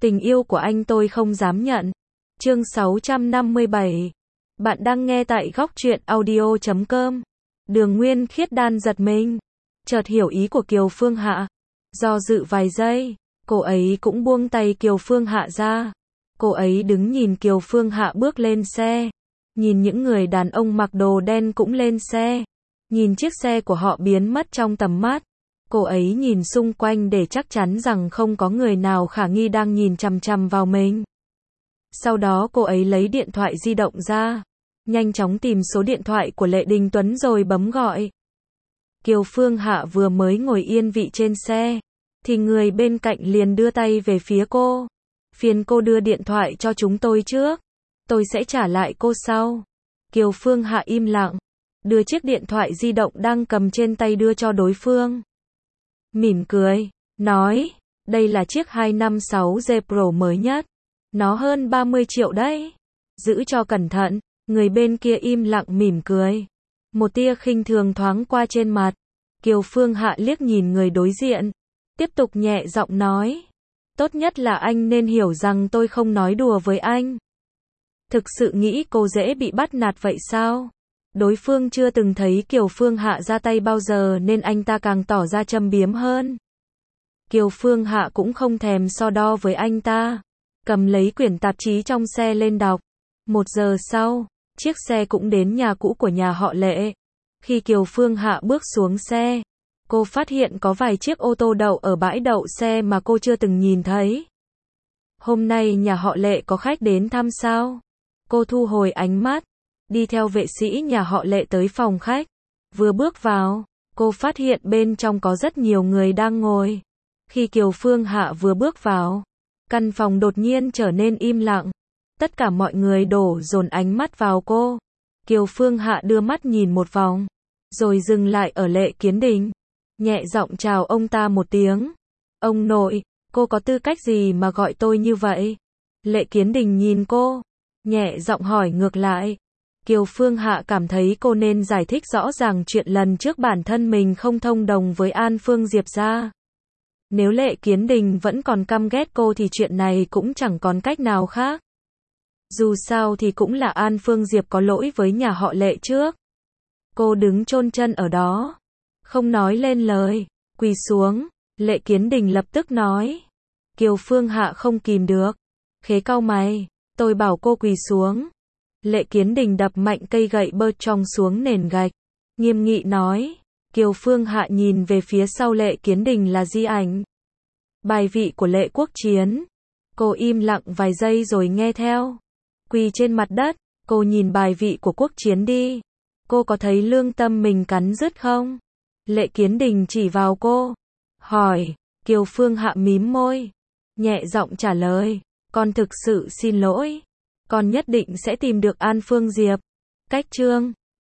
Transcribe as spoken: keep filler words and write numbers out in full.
Tình yêu của anh tôi không dám nhận. Chương sáu trăm năm mươi bảy. Bạn đang nghe tại góc truyện audio chấm com. Đường Nguyên Khiết đan giật mình, chợt hiểu ý của Kiều Phương Hạ. Do dự vài giây, cô ấy cũng buông tay Kiều Phương Hạ ra. Cô ấy đứng nhìn Kiều Phương Hạ bước lên xe. Nhìn những người đàn ông mặc đồ đen cũng lên xe. Nhìn chiếc xe của họ biến mất trong tầm mắt. Cô ấy nhìn xung quanh để chắc chắn rằng không có người nào khả nghi đang nhìn chằm chằm vào mình. Sau đó cô ấy lấy điện thoại di động ra, nhanh chóng tìm số điện thoại của Lệ Đình Tuấn rồi bấm gọi. Kiều Phương Hạ vừa mới ngồi yên vị trên xe, thì người bên cạnh liền đưa tay về phía cô. Phiền cô đưa điện thoại cho chúng tôi trước, tôi sẽ trả lại cô sau. Kiều Phương Hạ im lặng, đưa chiếc điện thoại di động đang cầm trên tay đưa cho đối phương. Mỉm cười, nói, đây là chiếc hai năm sáu G Pro mới nhất. Nó hơn ba mươi triệu đấy. Giữ cho cẩn thận. Người bên kia im lặng mỉm cười. Một tia khinh thường thoáng qua trên mặt. Kiều Phương Hạ liếc nhìn người đối diện. Tiếp tục nhẹ giọng nói. Tốt nhất là anh nên hiểu rằng tôi không nói đùa với anh. Thực sự nghĩ cô dễ bị bắt nạt vậy sao? Đối phương chưa từng thấy Kiều Phương Hạ ra tay bao giờ nên anh ta càng tỏ ra châm biếm hơn. Kiều Phương Hạ cũng không thèm so đo với anh ta. Cầm lấy quyển tạp chí trong xe lên đọc. Một giờ sau, chiếc xe cũng đến nhà cũ của nhà họ Lệ. Khi Kiều Phương Hạ bước xuống xe, cô phát hiện có vài chiếc ô tô đậu ở bãi đậu xe mà cô chưa từng nhìn thấy. Hôm nay nhà họ Lệ có khách đến thăm sao? Cô thu hồi ánh mắt, đi theo vệ sĩ nhà họ Lệ tới phòng khách. Vừa bước vào, cô phát hiện bên trong có rất nhiều người đang ngồi. Khi Kiều Phương Hạ vừa bước vào, căn phòng đột nhiên trở nên im lặng. Tất cả mọi người đổ dồn ánh mắt vào cô. Kiều Phương Hạ đưa mắt nhìn một vòng, rồi dừng lại ở Lệ Kiến Đình. Nhẹ giọng chào ông ta một tiếng. Ông nội, cô có tư cách gì mà gọi tôi như vậy? Lệ Kiến Đình nhìn cô, nhẹ giọng hỏi ngược lại. Kiều Phương Hạ cảm thấy cô nên giải thích rõ ràng chuyện lần trước bản thân mình không thông đồng với An Phương Diệp ra. Nếu Lệ Kiến Đình vẫn còn căm ghét cô thì chuyện này cũng chẳng còn cách nào khác. Dù sao thì cũng là An Phương Diệp có lỗi với nhà họ Lệ trước. Cô đứng chôn chân ở đó, không nói lên lời, quỳ xuống. Lệ Kiến Đình lập tức nói. Kiều Phương Hạ không kìm được, khế cau mày, tôi bảo cô quỳ xuống. Lệ Kiến Đình đập mạnh cây gậy bơ trong xuống nền gạch, nghiêm nghị nói. Kiều Phương Hạ nhìn về phía sau Lệ Kiến Đình là di ảnh, bài vị của Lệ Quốc Chiến. Cô im lặng vài giây rồi nghe theo. Quỳ trên mặt đất, cô nhìn bài vị của Quốc Chiến đi. Cô có thấy lương tâm mình cắn rứt không? Lệ Kiến Đình chỉ vào cô, hỏi. Kiều Phương Hạ mím môi, nhẹ giọng trả lời. Con thực sự xin lỗi. Con nhất định sẽ tìm được An Phương Diệp. Cách chương